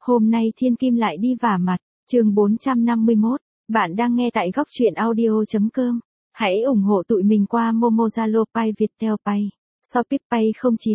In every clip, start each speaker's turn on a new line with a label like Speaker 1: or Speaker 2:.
Speaker 1: Hôm nay Thiên Kim lại đi vả mặt, chương 451, bạn đang nghe tại góc truyện audio.com. Hãy ủng hộ tụi mình qua Momo, Zalo, Pay, Viettel Pay, Shopee Pay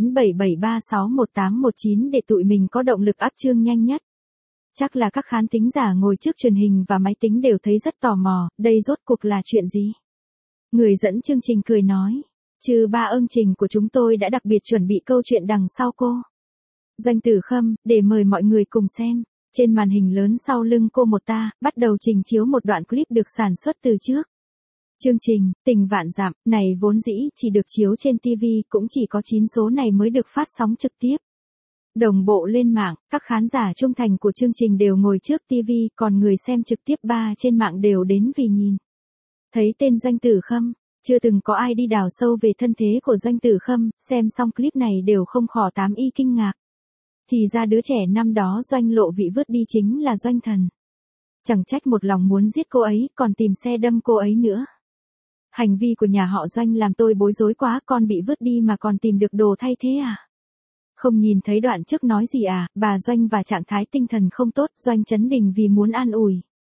Speaker 1: 0977361819 để tụi mình có động lực up chương nhanh nhất. Chắc là các khán thính giả ngồi trước truyền hình và máy tính đều thấy rất tò mò, đây rốt cuộc là chuyện gì? Người dẫn chương trình cười nói, trừ ba chương trình của chúng tôi đã đặc biệt chuẩn bị câu chuyện đằng sau cô Doanh Tử Khâm, để mời mọi người cùng xem. Trên màn hình lớn sau lưng cô một ta, bắt đầu trình chiếu một đoạn clip được sản xuất từ trước. Chương trình, Tình Vạn Dặm, này vốn dĩ chỉ được chiếu trên TV, cũng chỉ có 9 số này mới được phát sóng trực tiếp. Đồng bộ lên mạng, các khán giả trung thành của chương trình đều ngồi trước TV, còn người xem trực tiếp trên mạng đều đến vì nhìn. Thấy tên Doanh Tử Khâm, chưa từng có ai đi đào sâu về thân thế của Doanh Tử Khâm, xem xong clip này đều không khỏi tám y kinh ngạc. Thì ra đứa trẻ năm đó Doanh Lộ Vị vứt đi chính là Doanh Thần. Chẳng trách một lòng muốn giết cô ấy, còn tìm xe đâm cô ấy nữa. Hành vi của nhà họ Doanh làm tôi bối rối quá, con bị vứt đi mà còn tìm được đồ thay thế à? Không nhìn thấy đoạn trước nói gì à, bà Doanh và trạng thái tinh thần không tốt, Doanh Chấn Đình vì muốn an ủi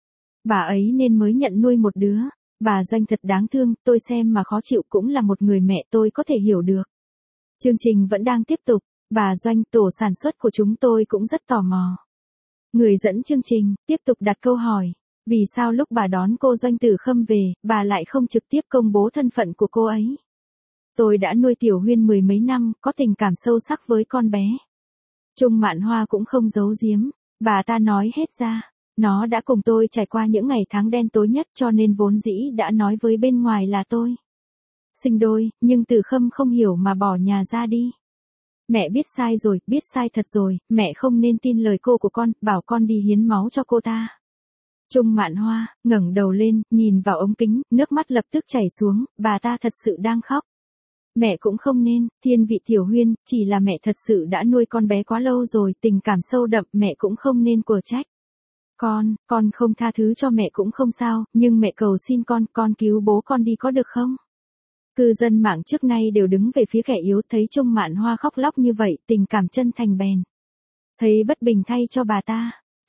Speaker 1: bà ấy nên mới nhận nuôi một đứa. Bà Doanh thật đáng thương, tôi xem mà khó chịu, cũng là một người mẹ tôi có thể hiểu được. Chương trình vẫn đang tiếp tục. Bà Doanh, tổ sản xuất của chúng tôi cũng rất tò mò. Người dẫn chương trình tiếp tục đặt câu hỏi, vì sao lúc bà đón cô Doanh Tử Khâm về, bà lại không trực tiếp công bố thân phận của cô ấy? Tôi đã nuôi Tiểu Huyên 10 mấy năm, có tình cảm sâu sắc với con bé. Trung Mạn Hoa cũng không giấu giếm, bà ta nói hết ra. Nó đã cùng tôi trải qua những ngày tháng đen tối nhất, cho nên vốn dĩ đã nói với bên ngoài là tôi sinh đôi, nhưng Tử Khâm không hiểu mà bỏ nhà ra đi. Mẹ biết sai rồi, biết sai thật rồi, mẹ không nên tin lời cô của con, bảo con đi hiến máu cho cô ta. Trung Mạn Hoa ngẩng đầu lên, nhìn vào ống kính, nước mắt lập tức chảy xuống, bà ta thật sự đang khóc. Mẹ cũng không nên, thiên vị Tiểu Huyên, chỉ là mẹ thật sự đã nuôi con bé quá lâu rồi, tình cảm sâu đậm, mẹ cũng không nên của trách. Con không tha thứ cho mẹ cũng không sao, nhưng mẹ cầu xin con cứu bố con đi có được không? Cư dân mạng trước nay đều đứng về phía kẻ yếu, thấy Trung Mạn Hoa khóc lóc như vậy, tình cảm chân thành bèn thấy bất bình thay cho bà ta.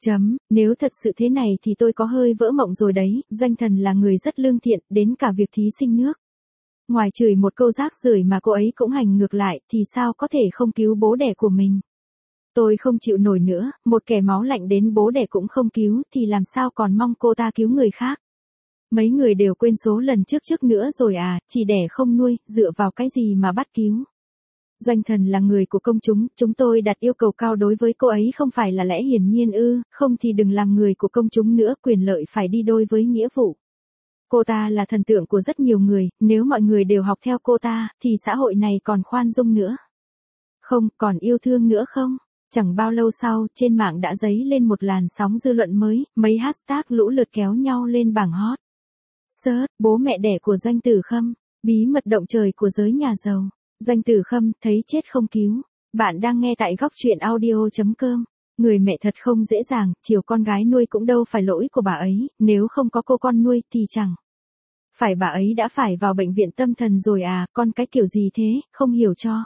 Speaker 1: Nếu thật sự thế này thì tôi có hơi vỡ mộng rồi đấy, Doanh Thần là người rất lương thiện, đến cả việc thí sinh nước ngoài chửi một câu rác rưởi mà cô ấy cũng hành ngược lại, thì sao có thể không cứu bố đẻ của mình? Tôi không chịu nổi nữa, một kẻ máu lạnh đến bố đẻ cũng không cứu, thì làm sao còn mong cô ta cứu người khác? Mấy người đều quên số lần trước nữa rồi à, chỉ đẻ không nuôi, dựa vào cái gì mà bắt cứu? Doanh Thần là người của công chúng tôi đặt yêu cầu cao đối với cô ấy, không phải là lẽ hiển nhiên ư? Không thì đừng làm người của công chúng nữa, quyền lợi phải đi đôi với nghĩa vụ. Cô ta là thần tượng của rất nhiều người, nếu mọi người đều học theo cô ta, thì xã hội này còn khoan dung nữa không, còn yêu thương nữa không? Chẳng bao lâu sau, trên mạng đã dấy lên một làn sóng dư luận mới, mấy hashtag lũ lượt kéo nhau lên bảng hot. Search, bố mẹ đẻ của Doanh Tử Khâm, bí mật động trời của giới nhà giàu. Doanh Tử Khâm, thấy chết không cứu. Bạn đang nghe tại góc truyện audio.com. Người mẹ thật không dễ dàng, chiều con gái nuôi cũng đâu phải lỗi của bà ấy, nếu không có cô con nuôi thì chẳng phải bà ấy đã phải vào bệnh viện tâm thần rồi à, con cái kiểu gì thế, không hiểu cho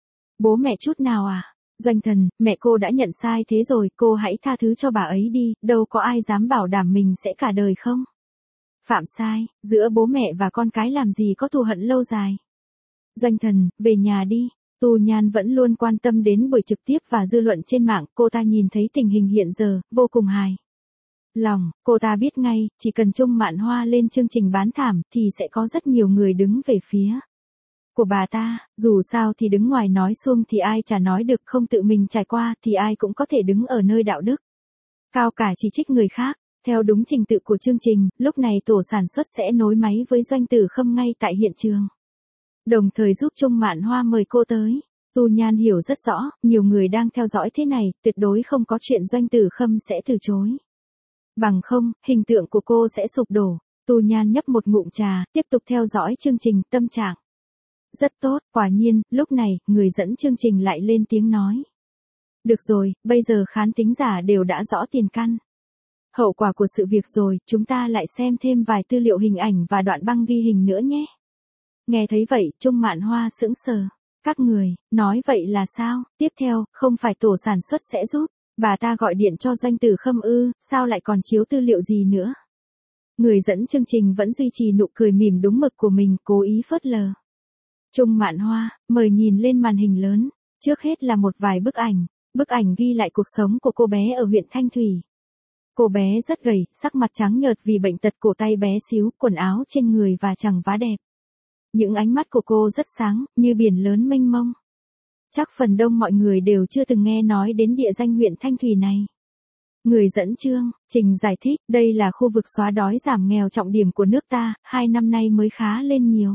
Speaker 1: bố mẹ chút nào à? Doanh Thần, mẹ cô đã nhận sai thế rồi, cô hãy tha thứ cho bà ấy đi, đâu có ai dám bảo đảm mình sẽ cả đời không phạm sai, giữa bố mẹ và con cái làm gì có thù hận lâu dài. Doanh Thần, về nhà đi. Tu Nhan vẫn luôn quan tâm đến buổi trực tiếp và dư luận trên mạng, cô ta nhìn thấy tình hình hiện giờ, vô cùng hài lòng, cô ta biết ngay, chỉ cần Trung Mạn Hoa lên chương trình bán thảm, thì sẽ có rất nhiều người đứng về phía của bà ta, dù sao thì đứng ngoài nói suông thì ai chả nói được, không tự mình trải qua thì ai cũng có thể đứng ở nơi đạo đức cao cả chỉ trích người khác. Theo đúng trình tự của chương trình, lúc này tổ sản xuất sẽ nối máy với Doanh Tử Khâm ngay tại hiện trường, đồng thời giúp Trung Mạn Hoa mời cô tới. Tu Nhan hiểu rất rõ, nhiều người đang theo dõi thế này, tuyệt đối không có chuyện Doanh Tử Khâm sẽ từ chối. Bằng không, hình tượng của cô sẽ sụp đổ. Tu Nhan nhấp một ngụm trà, tiếp tục theo dõi chương trình, tâm trạng rất tốt. Quả nhiên, lúc này, người dẫn chương trình lại lên tiếng nói. Được rồi, bây giờ khán thính giả đều đã rõ tiền căn hậu quả của sự việc rồi, chúng ta lại xem thêm vài tư liệu hình ảnh và đoạn băng ghi hình nữa nhé. Nghe thấy vậy, Trung Mạn Hoa sững sờ. Các người, nói vậy là sao? Tiếp theo, không phải tổ sản xuất sẽ giúp Bà ta gọi điện cho Doanh Tử Khâm ư, sao lại còn chiếu tư liệu gì nữa? Người dẫn chương trình vẫn duy trì nụ cười mỉm đúng mực của mình, cố ý phớt lờ. Trung Mạn Hoa, mời nhìn lên màn hình lớn. Trước hết là một vài bức ảnh ghi lại cuộc sống của cô bé ở huyện Thanh Thủy. Cô bé rất gầy, sắc mặt trắng nhợt vì bệnh tật, cổ tay bé xíu, quần áo trên người và chẳng vá đẹp. Những ánh mắt của cô rất sáng, như biển lớn mênh mông. Chắc phần đông mọi người đều chưa từng nghe nói đến địa danh huyện Thanh Thủy này. Người dẫn chương trình giải thích, đây là khu vực xóa đói giảm nghèo trọng điểm của nước ta, 2 năm nay mới khá lên nhiều.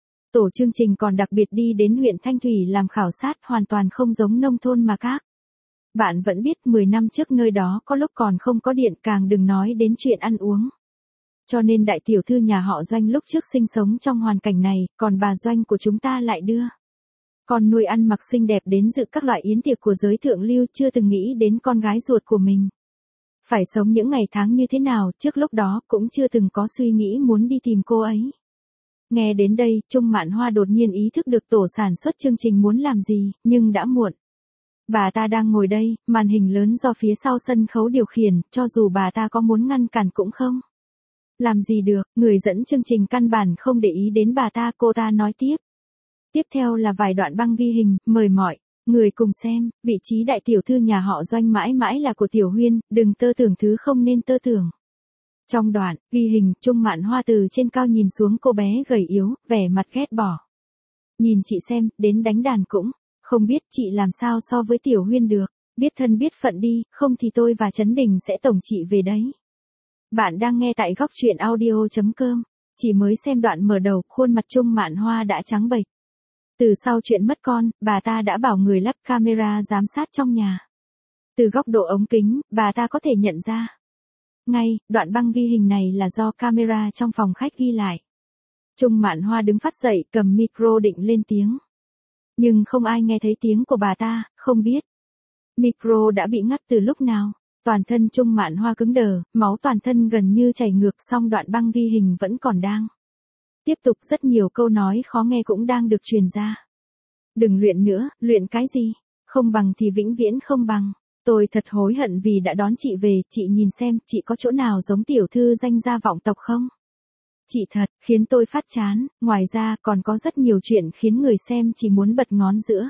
Speaker 1: Tổ chương trình còn đặc biệt đi đến huyện Thanh Thủy làm khảo sát, hoàn toàn không giống nông thôn mà các bạn vẫn biết 10 năm trước nơi đó có lúc còn không có điện, càng đừng nói đến chuyện ăn uống. Cho nên đại tiểu thư nhà họ Doanh lúc trước sinh sống trong hoàn cảnh này, còn bà Doanh của chúng ta lại đưa con nuôi ăn mặc xinh đẹp đến dự các loại yến tiệc của giới thượng lưu, chưa từng nghĩ đến con gái ruột của mình phải sống những ngày tháng như thế nào, trước lúc đó cũng chưa từng có suy nghĩ muốn đi tìm cô ấy. Nghe đến đây, Trung Mạn Hoa đột nhiên ý thức được tổ sản xuất chương trình muốn làm gì, nhưng đã muộn. Bà ta đang ngồi đây, màn hình lớn do phía sau sân khấu điều khiển, cho dù bà ta có muốn ngăn cản cũng không làm gì được, người dẫn chương trình căn bản không để ý đến bà ta, cô ta nói tiếp. Tiếp theo là vài đoạn băng ghi hình, mời mọi người cùng xem, vị trí đại tiểu thư nhà họ Doanh mãi mãi là của Tiểu Huyên, đừng tơ tưởng thứ không nên tơ tưởng. Trong đoạn ghi hình, Trung Mạn Hoa từ trên cao nhìn xuống cô bé gầy yếu, vẻ mặt ghét bỏ. Nhìn chị xem, đến đánh đàn cũng không biết chị làm sao so với Tiểu Huyên được, biết thân biết phận đi, không thì tôi và Trấn Đình sẽ tổng chị về đấy. Bạn đang nghe tại góc truyện audio.com, chỉ mới xem đoạn mở đầu, khuôn mặt Trung Mạn Hoa đã trắng bệch. Từ sau chuyện mất con, bà ta đã bảo người lắp camera giám sát trong nhà. Từ góc độ ống kính, bà ta có thể nhận ra ngay, đoạn băng ghi hình này là do camera trong phòng khách ghi lại. Trung Mạn Hoa đứng phát dậy, cầm micro định lên tiếng. Nhưng không ai nghe thấy tiếng của bà ta, không biết micro đã bị ngắt từ lúc nào. Toàn thân Trung Mạn Hoa cứng đờ, máu toàn thân gần như chảy ngược, song đoạn băng ghi hình vẫn còn đang tiếp tục, rất nhiều câu nói khó nghe cũng đang được truyền ra. Đừng luyện nữa, luyện cái gì? Không bằng thì vĩnh viễn không bằng. Tôi thật hối hận vì đã đón chị về, chị nhìn xem, chị có chỗ nào giống tiểu thư danh gia vọng tộc không? Chị thật, khiến tôi phát chán, ngoài ra còn có rất nhiều chuyện khiến người xem chỉ muốn bật ngón giữa.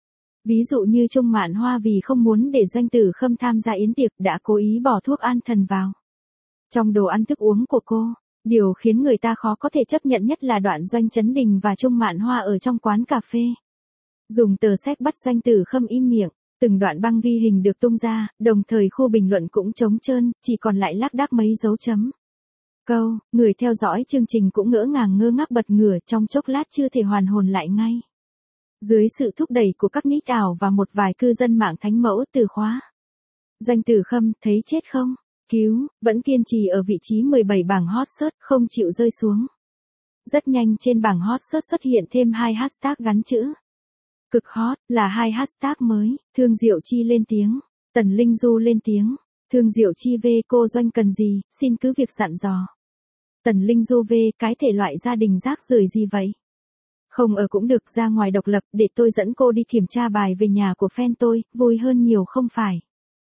Speaker 1: Ví dụ như Trung Mạn Hoa vì không muốn để Doanh Tử Khâm tham gia yến tiệc đã cố ý bỏ thuốc an thần vào trong đồ ăn thức uống của cô. Điều khiến người ta khó có thể chấp nhận nhất là đoạn Doanh Trấn Đình và Trung Mạn Hoa ở trong quán cà phê dùng tờ séc bắt Doanh Tử Khâm im miệng. Từng đoạn băng ghi hình được tung ra, đồng thời khu bình luận cũng trống trơn, chỉ còn lại lác đác mấy dấu chấm câu. Người theo dõi chương trình cũng ngỡ ngàng ngơ ngác bật ngửa, trong chốc lát chưa thể hoàn hồn lại ngay. Dưới sự thúc đẩy của các nick ảo và một vài cư dân mạng thánh mẫu từ khóa Doanh Tử Khâm, thấy chết không? Cứu, vẫn kiên trì ở vị trí 17 bảng hot search, không chịu rơi xuống. Rất nhanh trên bảng hot search xuất hiện thêm 2 hashtag gắn chữ cực hot, là 2 hashtag mới. Thương Diệu Chi lên tiếng, Tần Linh Du lên tiếng. Thương Diệu Chi v, cô Doanh cần gì, xin cứ việc dặn dò. Tần Linh Du v, cái thể loại gia đình rác rưởi gì vậy? Không ở cũng được, ra ngoài độc lập, để tôi dẫn cô đi kiểm tra bài về nhà của fan tôi, vui hơn nhiều không phải?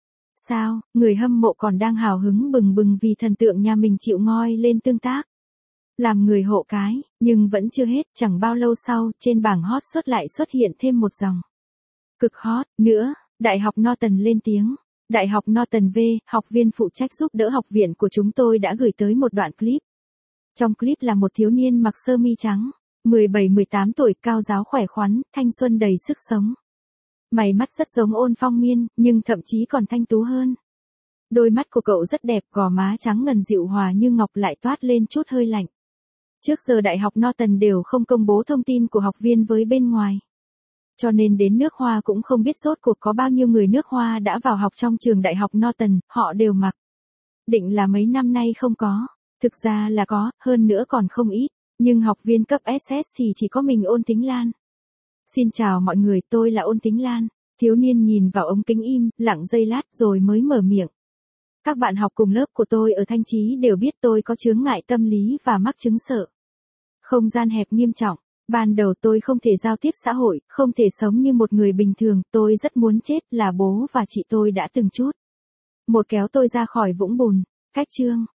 Speaker 1: Sao, người hâm mộ còn đang hào hứng bừng bừng vì thần tượng nhà mình chịu ngoi lên tương tác. Làm người hộ cái, nhưng vẫn chưa hết, chẳng bao lâu sau, trên bảng hot search lại xuất hiện thêm một dòng cực hot nữa. Đại học Norton lên tiếng. Đại học Norton v, học viên phụ trách giúp đỡ học viện của chúng tôi đã gửi tới một đoạn clip. Trong clip là một thiếu niên mặc sơ mi trắng, 17-18 tuổi, cao ráo khỏe khoắn, thanh xuân đầy sức sống. Mày mắt rất giống Ôn Phong Miên, nhưng thậm chí còn thanh tú hơn. Đôi mắt của cậu rất đẹp, gò má trắng ngần dịu hòa như ngọc lại toát lên chút hơi lạnh. Trước giờ Đại học Norton đều không công bố thông tin của học viên với bên ngoài. Cho nên đến nước Hoa cũng không biết rốt cuộc có bao nhiêu người nước Hoa đã vào học trong trường Đại học Norton, họ đều mặc định là mấy năm nay không có. Thực ra là có, hơn nữa còn không ít, nhưng học viên cấp SS thì chỉ có mình Ôn Tính Lan. Xin chào mọi người, tôi là Ôn Tính Lan. Thiếu niên nhìn vào ống kính im, lặng giây lát rồi mới mở miệng. Các bạn học cùng lớp của tôi ở Thanh Chí đều biết tôi có chướng ngại tâm lý và mắc chứng sợ không gian hẹp nghiêm trọng. Ban đầu tôi không thể giao tiếp xã hội, không thể sống như một người bình thường, tôi rất muốn chết, là bố và chị tôi đã từng chút một kéo tôi ra khỏi vũng bùn. Cách chương